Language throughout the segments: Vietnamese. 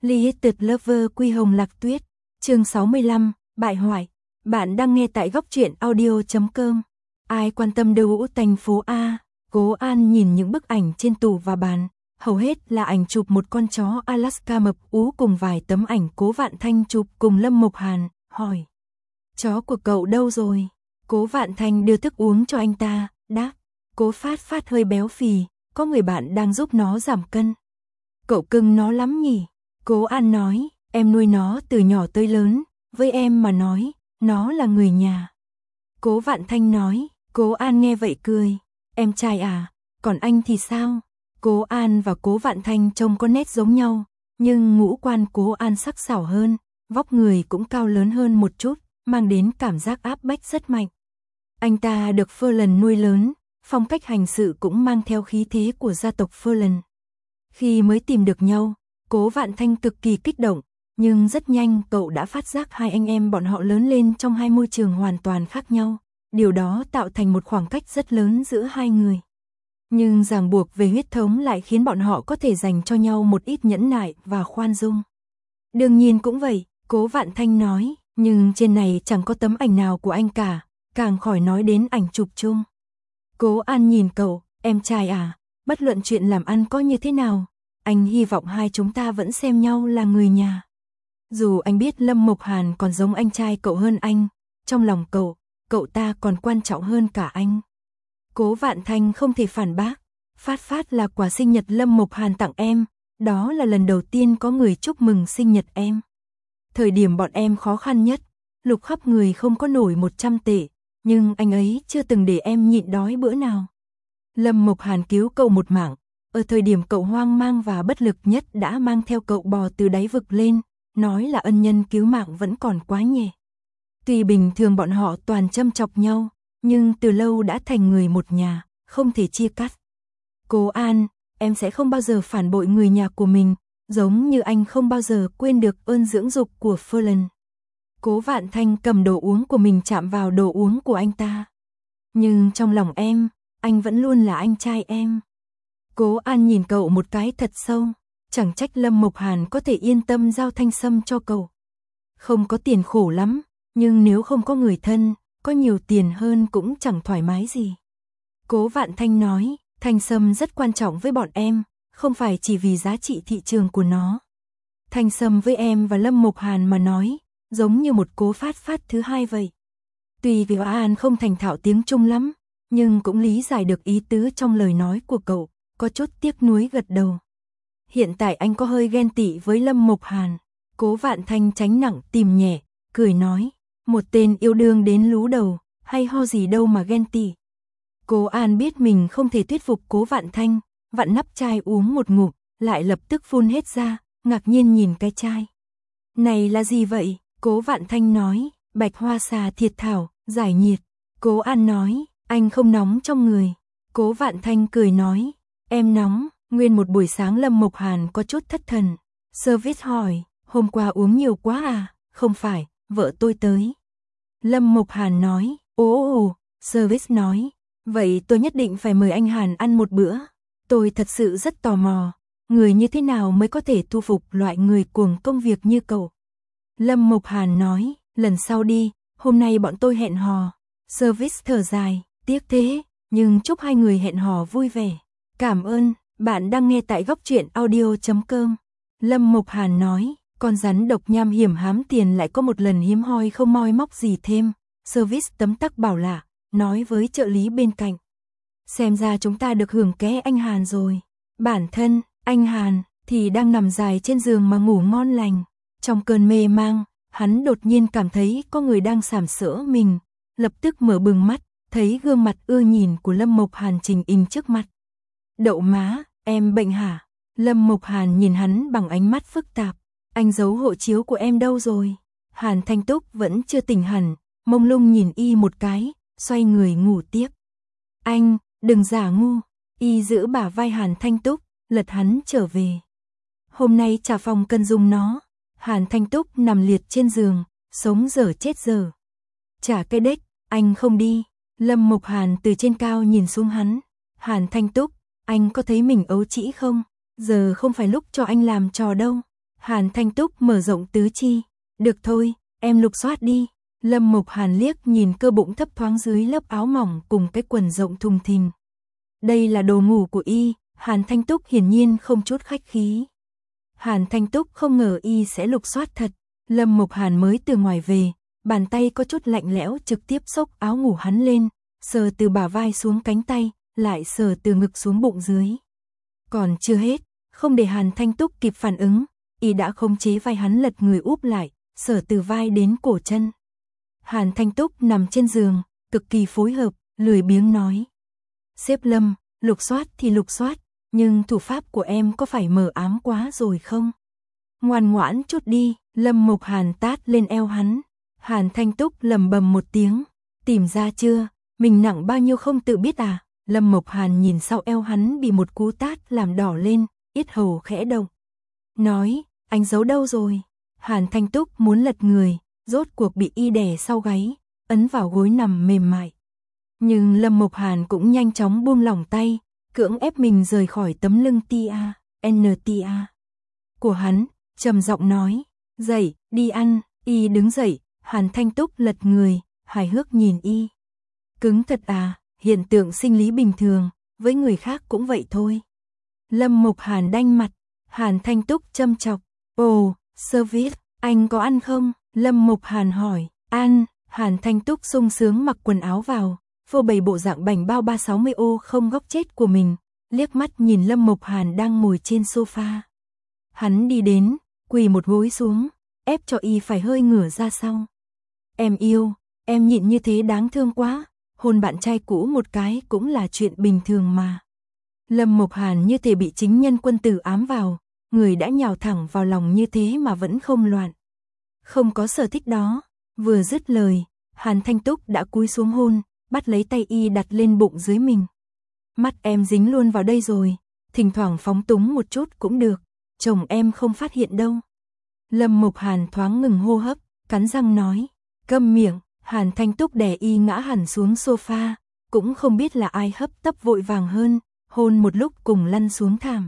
Liated Lover Quy Hồng Lạc Tuyết, chương 65, bại hoại. Bạn đang nghe tại góc truyện audio.com. Ai quan tâm đâu thành phố A. Cố An nhìn những bức ảnh trên tủ và bàn, hầu hết là ảnh chụp một con chó Alaska mập ú cùng vài tấm ảnh Cố Vạn Thanh chụp cùng Lâm Mộc Hàn, hỏi: "Chó của cậu đâu rồi?" Cố Vạn Thanh đưa thức uống cho anh ta, đáp: "Cố Phát Phát hơi béo phì, có người bạn đang giúp nó giảm cân." "Cậu cưng nó lắm nhỉ?" Cố An nói: "Em nuôi nó từ nhỏ tới lớn, với em mà nói, nó là người nhà." Cố Vạn Thanh nói. Cố An nghe vậy cười: "Em trai à, còn anh thì sao?" Cố An và Cố Vạn Thanh trông có nét giống nhau, nhưng ngũ quan Cố An sắc sảo hơn, vóc người cũng cao lớn hơn một chút, mang đến cảm giác áp bách rất mạnh. Anh ta được Furlan nuôi lớn, phong cách hành sự cũng mang theo khí thế của gia tộc Furlan. Khi mới tìm được nhau, Cố Vạn Thanh cực kỳ kích động, nhưng rất nhanh cậu đã phát giác hai anh em bọn họ lớn lên trong hai môi trường hoàn toàn khác nhau, điều đó tạo thành một khoảng cách rất lớn giữa hai người. Nhưng ràng buộc về huyết thống lại khiến bọn họ có thể dành cho nhau một ít nhẫn nại và khoan dung. "Đương nhiên cũng vậy," Cố Vạn Thanh nói, "nhưng trên này chẳng có tấm ảnh nào của anh cả, càng khỏi nói đến ảnh chụp chung." Cố An nhìn cậu: "Em trai à, bất luận chuyện làm ăn có như thế nào, anh hy vọng hai chúng ta vẫn xem nhau là người nhà. Dù anh biết Lâm Mộc Hàn còn giống anh trai cậu hơn anh, trong lòng cậu ta còn quan trọng hơn cả anh." Cố Vạn Thanh không thể phản bác. "Phát Phát là quà sinh nhật Lâm Mộc Hàn tặng em, đó là lần đầu tiên có người chúc mừng sinh nhật em. Thời điểm bọn em khó khăn nhất, lục khắp người không có nổi 100 tệ, nhưng anh ấy chưa từng để em nhịn đói bữa nào. Lâm Mộc Hàn cứu cậu một mạng, ở thời điểm cậu hoang mang và bất lực nhất đã mang theo cậu bò từ đáy vực lên, nói là ân nhân cứu mạng vẫn còn quá nhẹ. Tuy bình thường bọn họ toàn châm chọc nhau, nhưng từ lâu đã thành người một nhà, không thể chia cắt. Cố An, em sẽ không bao giờ phản bội người nhà của mình, giống như anh không bao giờ quên được ơn dưỡng dục của Furlan." Cố Vạn Thanh cầm đồ uống của mình chạm vào đồ uống của anh ta. "Nhưng trong lòng em, anh vẫn luôn là anh trai em." Cố An nhìn cậu một cái thật sâu, chẳng trách Lâm Mộc Hàn có thể yên tâm giao thanh sâm cho cậu. Không có tiền khổ lắm, nhưng nếu không có người thân, có nhiều tiền hơn cũng chẳng thoải mái gì. Cố Vạn Thanh nói, thanh sâm rất quan trọng với bọn em, không phải chỉ vì giá trị thị trường của nó. Thanh sâm với em và Lâm Mộc Hàn mà nói, giống như một Cố Phát Phát thứ hai vậy. Tuy vì An không thành thạo tiếng Trung lắm, nhưng cũng lý giải được ý tứ trong lời nói của cậu, có chút tiếc nuối gật đầu. "Hiện tại anh có hơi ghen tị với Lâm Mộc Hàn." Cố Vạn Thanh tránh nặng tìm nhẹ, cười nói, "Một tên yêu đương đến lú đầu, hay ho gì đâu mà ghen tị." Cố An biết mình không thể thuyết phục Cố Vạn Thanh, vặn nắp chai uống một ngụm, lại lập tức phun hết ra, ngạc nhiên nhìn cái chai. "Này là gì vậy?" Cố Vạn Thanh nói, "Bạch hoa xà thiệt thảo, giải nhiệt." Cố An nói, "Anh không nóng trong người." Cố Vạn Thanh cười nói, "Em nóng." Nguyên một buổi sáng Lâm Mộc Hàn có chút thất thần. Service hỏi, "Hôm qua uống nhiều quá à?" "Không phải, vợ tôi tới." Lâm Mộc Hàn nói, "Ồ." Service nói, "Vậy tôi nhất định phải mời anh Hàn ăn một bữa. Tôi thật sự rất tò mò, người như thế nào mới có thể thu phục loại người cuồng công việc như cậu." Lâm Mộc Hàn nói, "Lần sau đi, hôm nay bọn tôi hẹn hò." Service thở dài, "Tiếc thế, nhưng chúc hai người hẹn hò vui vẻ." "Cảm ơn." Bạn đang nghe tại góc truyện audio.com. Lâm Mộc Hàn nói, "Con rắn độc nham hiểm hám tiền lại có một lần hiếm hoi không moi móc gì thêm." Service tấm tắc bảo lạ, nói với trợ lý bên cạnh, "Xem ra chúng ta được hưởng ké anh Hàn rồi." Bản thân, anh Hàn, thì đang nằm dài trên giường mà ngủ ngon lành. Trong cơn mê mang, hắn đột nhiên cảm thấy có người đang sàm sỡ mình, lập tức mở bừng mắt, thấy gương mặt ưa nhìn của Lâm Mộc Hàn trình hình trước mặt. "Đậu má, em bệnh hả?" Lâm Mộc Hàn nhìn hắn bằng ánh mắt phức tạp. "Anh giấu hộ chiếu của em đâu rồi?" Hàn Thanh Túc vẫn chưa tỉnh hẳn, mông lung nhìn y một cái, xoay người ngủ tiếp. "Anh, đừng giả ngu." Y giữ bả vai Hàn Thanh Túc, lật hắn trở về. "Hôm nay trả phòng cần dùng nó." Hàn Thanh Túc nằm liệt trên giường, sống dở chết dở. "Trả cái đếch, anh không đi." Lâm Mộc Hàn từ trên cao nhìn xuống hắn. "Hàn Thanh Túc, anh có thấy mình ấu trĩ không? Giờ không phải lúc cho anh làm trò đâu." Hàn Thanh Túc mở rộng tứ chi. Được thôi, em lục soát đi. Lâm Mộc Hàn liếc nhìn cơ bụng thấp thoáng dưới lớp áo mỏng cùng cái quần rộng thùng thình. Đây là đồ ngủ của y, Hàn Thanh Túc hiển nhiên không chút khách khí. Hàn Thanh Túc không ngờ y sẽ lục soát thật. Lâm Mộc Hàn mới từ ngoài về, bàn tay có chút lạnh lẽo trực tiếp xốc áo ngủ hắn lên, sờ từ bả vai xuống cánh tay, lại sờ từ ngực xuống bụng dưới. Còn chưa hết, không để Hàn Thanh Túc kịp phản ứng, y đã khống chế vai hắn lật người úp lại, sờ từ vai đến cổ chân. Hàn Thanh Túc nằm trên giường, cực kỳ phối hợp, lười biếng nói. Sếp Lâm, lục soát thì lục soát, nhưng thủ pháp của em có phải mờ ám quá rồi không? Ngoan ngoãn chút đi. Lâm Mộc Hàn tát lên eo hắn. Hàn Thanh Túc lầm bầm một tiếng. Tìm ra chưa? Mình nặng bao nhiêu không tự biết à? Lâm Mộc Hàn nhìn sau eo hắn bị một cú tát làm đỏ lên, yết hầu khẽ động. Nói, anh giấu đâu rồi? Hàn Thanh Túc muốn lật người, rốt cuộc bị y đè sau gáy, ấn vào gối nằm mềm mại. Nhưng Lâm Mộc Hàn cũng nhanh chóng buông lỏng tay, cưỡng ép mình rời khỏi tấm lưng NTA của hắn, trầm giọng nói. Dậy, đi ăn. Y đứng dậy, Hàn Thanh Túc lật người, hài hước nhìn y. Cứng thật à, hiện tượng sinh lý bình thường, với người khác cũng vậy thôi. Lâm Mộc Hàn đanh mặt, Hàn Thanh Túc châm chọc. Ồ, service, anh có ăn không? Lâm Mộc Hàn hỏi. Ăn. Hàn Thanh Túc sung sướng mặc quần áo vào, phô bày bộ dạng bảnh bao 360 ô không góc chết của mình, liếc mắt nhìn Lâm Mộc Hàn đang ngồi trên sofa. Hắn đi đến, quỳ một gối xuống, ép cho y phải hơi ngửa ra sau. Em yêu, em nhịn như thế đáng thương quá, hôn bạn trai cũ một cái cũng là chuyện bình thường mà. Lâm Mộc Hàn như thể bị chính nhân quân tử ám vào, người đã nhào thẳng vào lòng như thế mà vẫn không loạn. Không có sở thích đó. Vừa dứt lời, Hàn Thanh Túc đã cúi xuống hôn, bắt lấy tay y đặt lên bụng dưới mình. Mắt em dính luôn vào đây rồi, thỉnh thoảng phóng túng một chút cũng được, chồng em không phát hiện đâu. Lâm Mộc Hàn thoáng ngừng hô hấp, cắn răng nói. Câm miệng. Hàn Thanh Túc đè y ngã hẳn xuống sofa, cũng không biết là ai hấp tấp vội vàng hơn, hôn một lúc cùng lăn xuống thảm.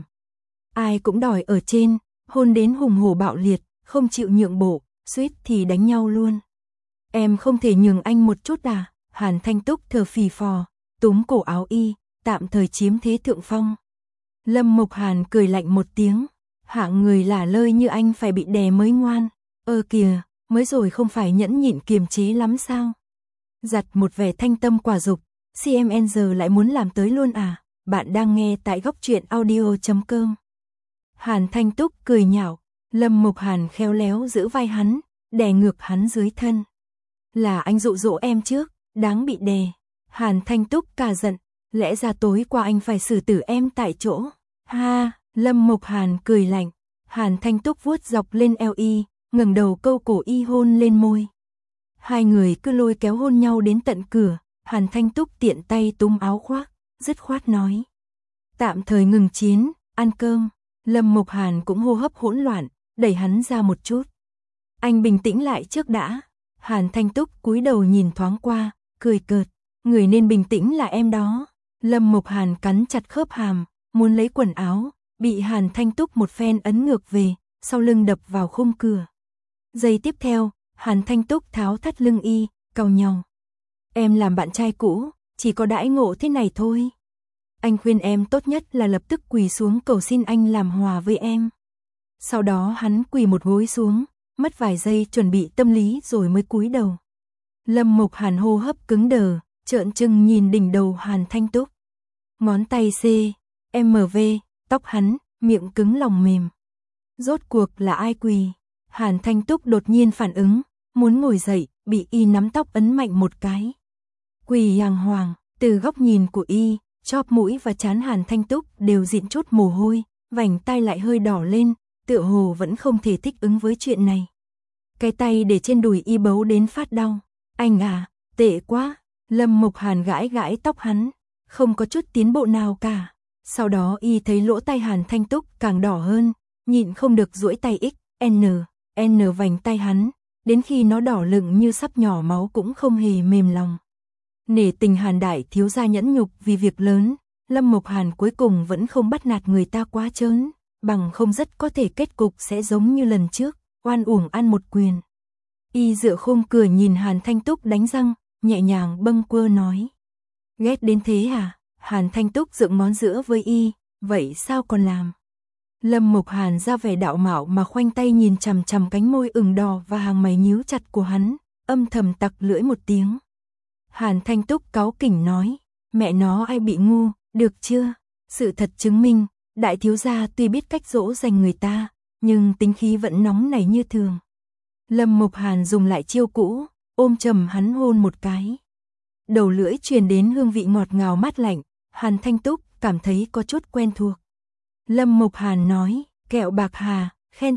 Ai cũng đòi ở trên, hôn đến hùng hổ bạo liệt, không chịu nhượng bộ, suýt thì đánh nhau luôn. Em không thể nhường anh một chút à? Hàn Thanh Túc thở phì phò, túm cổ áo y, tạm thời chiếm thế thượng phong. Lâm Mộc Hàn cười lạnh một tiếng. Hạng người lả lơi như anh phải bị đè mới ngoan. Kìa, mới rồi không phải nhẫn nhịn kiềm chế lắm sao? Giặt một vẻ thanh tâm quả dục, CMN giờ lại muốn làm tới luôn à? Bạn đang nghe tại góc truyện audio.com. Hàn Thanh Túc cười nhạo, Lâm Mộc Hàn khéo léo giữ vai hắn, đè ngược hắn dưới thân. Là anh dụ dỗ em trước, đáng bị đè. Hàn Thanh Túc cả giận, lẽ ra tối qua anh phải xử tử em tại chỗ. Ha, Lâm Mộc Hàn cười lạnh. Hàn Thanh Túc vuốt dọc lên eo y, ngẩng đầu câu cổ y hôn lên môi. Hai người cứ lôi kéo hôn nhau đến tận cửa, Hàn Thanh Túc tiện tay túm áo khoác, dứt khoát nói. Tạm thời ngừng chiến, ăn cơm. Lâm Mộc Hàn cũng hô hấp hỗn loạn, đẩy hắn ra một chút. Anh bình tĩnh lại trước đã. Hàn Thanh Túc cúi đầu nhìn thoáng qua, cười cợt. Người nên bình tĩnh là em đó. Lâm Mộc Hàn cắn chặt khớp hàm, muốn lấy quần áo, bị Hàn Thanh Túc một phen ấn ngược về, sau lưng đập vào khung cửa. Giây tiếp theo, Hàn Thanh Túc tháo thắt lưng y, cau nhau. Em làm bạn trai cũ, chỉ có đãi ngộ thế này thôi. Anh khuyên em tốt nhất là lập tức quỳ xuống cầu xin anh làm hòa với em. Sau đó hắn quỳ một gối xuống, mất vài giây chuẩn bị tâm lý rồi mới cúi đầu. Lâm Mộc Hàn hô hấp cứng đờ, trợn trừng nhìn đỉnh đầu Hàn Thanh Túc. Ngón tay CMV, tóc hắn, miệng cứng lòng mềm. Rốt cuộc là ai quỳ? Hàn Thanh Túc đột nhiên phản ứng, muốn ngồi dậy, bị y nắm tóc ấn mạnh một cái. Quỳ đàng hoàng, từ góc nhìn của y, chóp mũi và trán Hàn Thanh Túc đều dịn chút mồ hôi, vành tai lại hơi đỏ lên, tựa hồ vẫn không thể thích ứng với chuyện này. Cái tay để trên đùi y bấu đến phát đau. Anh à, tệ quá. Lâm Mộc Hàn gãi gãi tóc hắn, không có chút tiến bộ nào cả. Sau đó y thấy lỗ tai Hàn Thanh Túc càng đỏ hơn, nhịn không được duỗi tay N vành tay hắn, đến khi nó đỏ lựng như sắp nhỏ máu cũng không hề mềm lòng. Nể tình Hàn đại thiếu gia nhẫn nhục vì việc lớn, Lâm Mộc Hàn cuối cùng vẫn không bắt nạt người ta quá trớn. bằng không rất có thể kết cục sẽ giống như lần trước, oan uổng ăn một quyền. Y dựa khung cửa nhìn Hàn Thanh Túc đánh răng, nhẹ nhàng bâng quơ nói. Ghét đến thế à? Hàn Thanh Túc dựng món giữa với Y, vậy sao còn làm? Lâm Mục Hàn ra vẻ đạo mạo mà khoanh tay nhìn chằm chằm cánh môi ửng đỏ và hàng mày nhíu chặt của hắn, âm thầm tặc lưỡi một tiếng. Hàn Thanh Túc cáu kỉnh nói, mẹ nó ai bị ngu, được chưa? Sự thật chứng minh, đại thiếu gia tuy biết cách dỗ dành người ta, nhưng tính khí vẫn nóng nảy như thường. Lâm Mục Hàn dùng lại chiêu cũ, ôm chầm hắn hôn một cái. Đầu lưỡi truyền đến hương vị ngọt ngào mát lạnh, Hàn Thanh Túc cảm thấy có chút quen thuộc. Lâm Mục Hàn nói, kẹo bạc hà,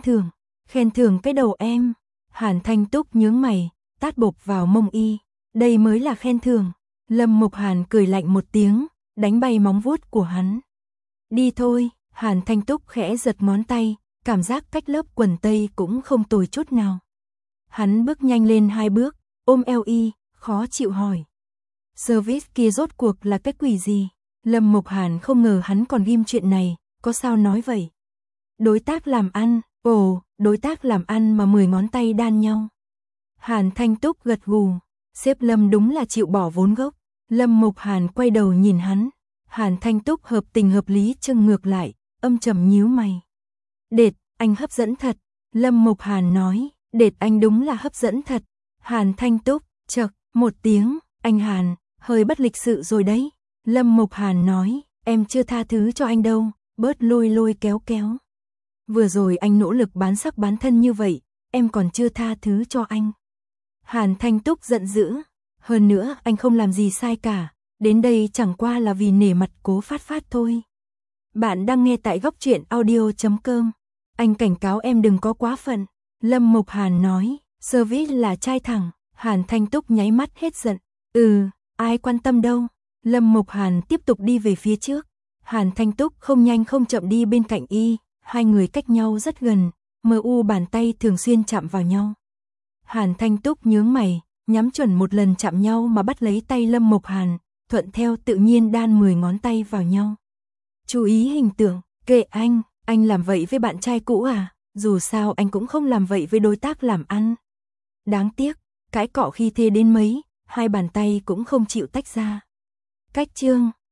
khen thưởng cái đầu em. Hàn Thanh Túc nhướng mày, tát bộp vào mông Y, đây mới là khen thưởng. Lâm Mục Hàn cười lạnh một tiếng, đánh bay móng vuốt của hắn. Đi thôi, Hàn Thanh Túc khẽ giật ngón tay, cảm giác cách lớp quần tây cũng không tồi chút nào. Hắn bước nhanh lên 2 bước, ôm eo Y, khó chịu hỏi. Service kia rốt cuộc là cái quỷ gì? Lâm Mục Hàn không ngờ hắn còn ghim chuyện này, có sao nói vậy? Đối tác làm ăn, đối tác làm ăn mà 10 ngón tay đan nhau. Hàn Thanh Túc gật gù, sếp Lâm đúng là chịu bỏ vốn gốc. Lâm Mục Hàn quay đầu nhìn hắn, Hàn Thanh Túc hợp tình hợp lý chưng ngược lại, âm trầm nhíu mày. Đệt, anh hấp dẫn thật. Lâm Mục Hàn nói, đệt anh đúng là hấp dẫn thật. Hàn Thanh Túc, chậc, một tiếng, anh Hàn, hơi bất lịch sự rồi đấy. Lâm Mục Hàn nói, em chưa tha thứ cho anh đâu, bớt lôi kéo. Vừa rồi anh nỗ lực bán sắc bán thân như vậy, em còn chưa tha thứ cho anh. Hàn Thanh Túc giận dữ, hơn nữa anh không làm gì sai cả, đến đây chẳng qua là vì nể mặt Cố Phát thôi. Bạn đang nghe tại Góc Truyện Audio.com. Anh cảnh cáo em đừng có quá phận. Lâm Mục Hàn nói, service là trai thẳng. Hàn Thanh Túc nháy mắt hết giận. Ai quan tâm đâu. Lâm Mục Hàn tiếp tục đi về phía trước. Hàn Thanh Túc không nhanh không chậm đi bên cạnh Y, hai người cách nhau rất gần, bàn tay thường xuyên chạm vào nhau. Hàn Thanh Túc nhướng mày, nhắm chuẩn một lần chạm nhau mà bắt lấy tay Lâm Mục Hàn, thuận theo tự nhiên đan 10 ngón tay vào nhau. Chú ý hình tượng, kệ anh làm vậy với bạn trai cũ à, dù sao anh cũng không làm vậy với đối tác làm ăn. Đáng tiếc, cãi cọ khi thế đến mấy, hai bàn tay cũng không chịu tách ra. Cách chương